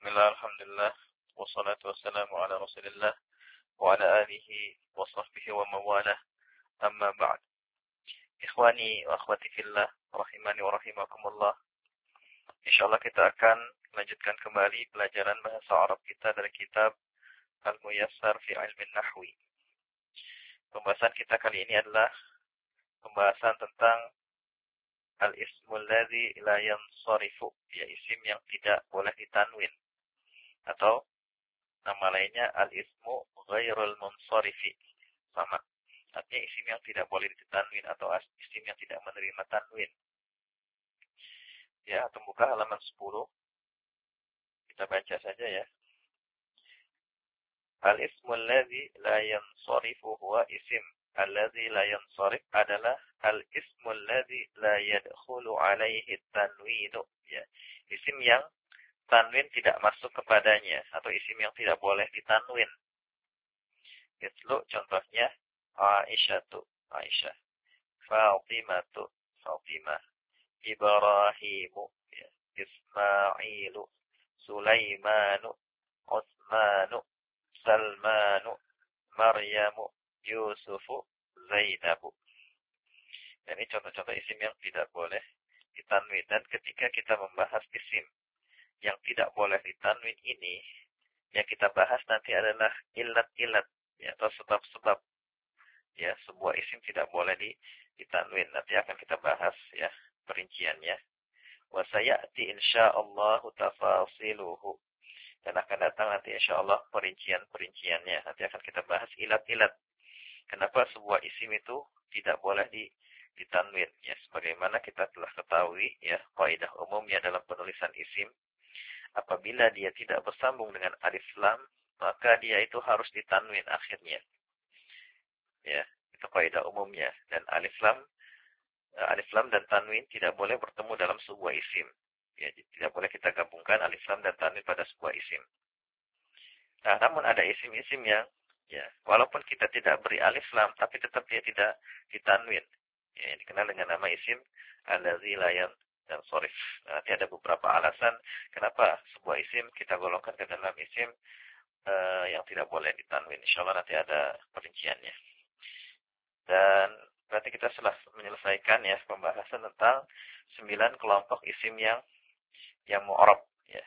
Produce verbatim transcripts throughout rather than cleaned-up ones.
Bismillah, alhamdulillah, wassalatu wassalamu ala rasulillah, wa ala alihi wa sahbihi wa mawalah, amma ba'd. Ikhwani wa akhwati fillah, rahimani wa rahimakumullah. Insyaallah kita akan melanjutkan kembali pelajaran bahasa Arab kita dari kitab Al-Muyassar fi Ilmin Nahwi. Pembahasan kita kali ini adalah pembahasan tentang al-ismul ladzi la yansarifu, ya isim yang tidak boleh ditanwin. Atau nama lainnya al-ismu ghairul munsarifi. Sama. Artinya isim yang tidak boleh ditanwin atau isim yang tidak menerima tanwin. Ya, atau buka halaman sepuluh. Kita baca saja ya. Al-ismu alladzi la yansarifu huwa isim alladzi la yansarif adalah al-ismu alladzi la yadkhulu alaihi tanwinu. Ya, isim yang tanwin tidak masuk kepadanya atau isim yang tidak boleh ditanwin. Itu contohnya Aisyatu, Aisyah. Fatimatu, Fatimah. Ibrahimu, ya. Ismailu, Sulaimanu, Utsmanu, Salmanu, Maryamu, Yusufu, Zainabu. Dan ini contoh-contoh isim yang tidak boleh ditanwin. Dan ketika kita membahas isim yang tidak boleh ditanwin ini, yang kita bahas nanti adalah ilat-ilat, ya, atau sebab-sebab, ya, sebuah isim tidak boleh ditanwin. Nanti akan kita bahas, ya, perinciannya. Wa sayati insyaallah tafasiluhu. Dan akan datang nanti insyaallah perincian-perinciannya. Nanti akan kita bahas ilat-ilat. Kenapa sebuah isim itu tidak boleh ditanwin? Ya, sebagaimana kita telah ketahui, ya, kaidah umumnya dalam penulisan isim, apabila dia tidak bersambung dengan alif lam, maka dia itu harus ditanwin akhirnya. Ya, itu kaidah umumnya. Dan alif lam, alif lam dan tanwin tidak boleh bertemu dalam sebuah isim. Ya, tidak boleh kita gabungkan alif lam dan tanwin pada sebuah isim. Nah, namun ada isim-isim yang, ya, walaupun kita tidak beri alif lam, tapi tetap dia tidak ditanwin. Ya, ini dikenal dengan nama isim alladzi la dan sorif. Nanti ada beberapa alasan kenapa sebuah isim kita golongkan ke dalam isim uh, yang tidak boleh ditanwin. Insyaallah nanti ada perinciannya. Dan berarti kita telah menyelesaikan, ya, pembahasan tentang sembilan kelompok isim yang yang mu'rab, ya.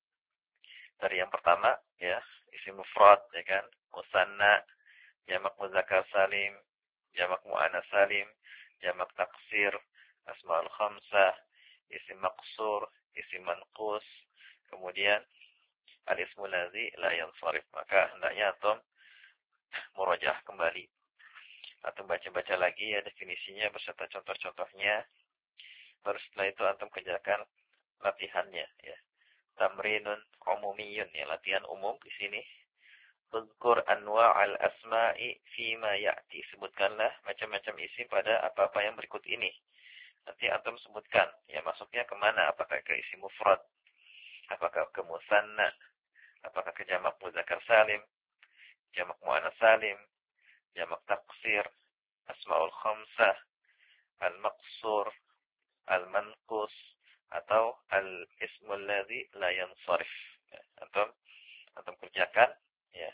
Dari yang pertama, ya, isim mufrad, ya kan, musanna, jamak muzakkar salim, jamak muannas salim, jamak taksir, asmaul khamsah, isim maqsur, isim manqus, kemudian al-ismul ladzi la yansarif. Maka hendaknya antum murajaah kembali atau baca-baca lagi, ya, definisinya beserta contoh-contohnya. Baru setelah itu antum kerjakan latihannya, ya. Tamrinun umumiyun, ya, latihan umum di sini. Uzkur anwa'al asma'i fima ya'ti. Sebutkanlah macam-macam isim pada apa-apa yang berikut ini. Nanti antum sebutkan, ya, masuknya kemana? Apakah ke isim mufrad? Apakah ke musanna? Apakah ke jamak muzakkar salim? Jamak muannas salim? Jamak taksir? Asmaul khamsah? Al-maqsur? Al-manqus? Atau al-ismul ladzi la yansarif? Ya, antum antum kerjakan, ya.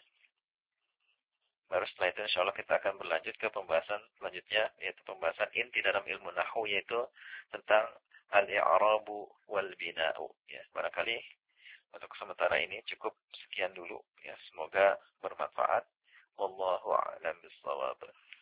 Baru setelah itu insyaallah kita akan berlanjut ke pembahasan selanjutnya, yaitu pembahasan inti dalam ilmu nahwu, yaitu tentang al-i'rabu wal bina'u, ya. Barangkali untuk sementara ini cukup sekian dulu, ya. Semoga bermanfaat. Wallahu a'lam bishawab.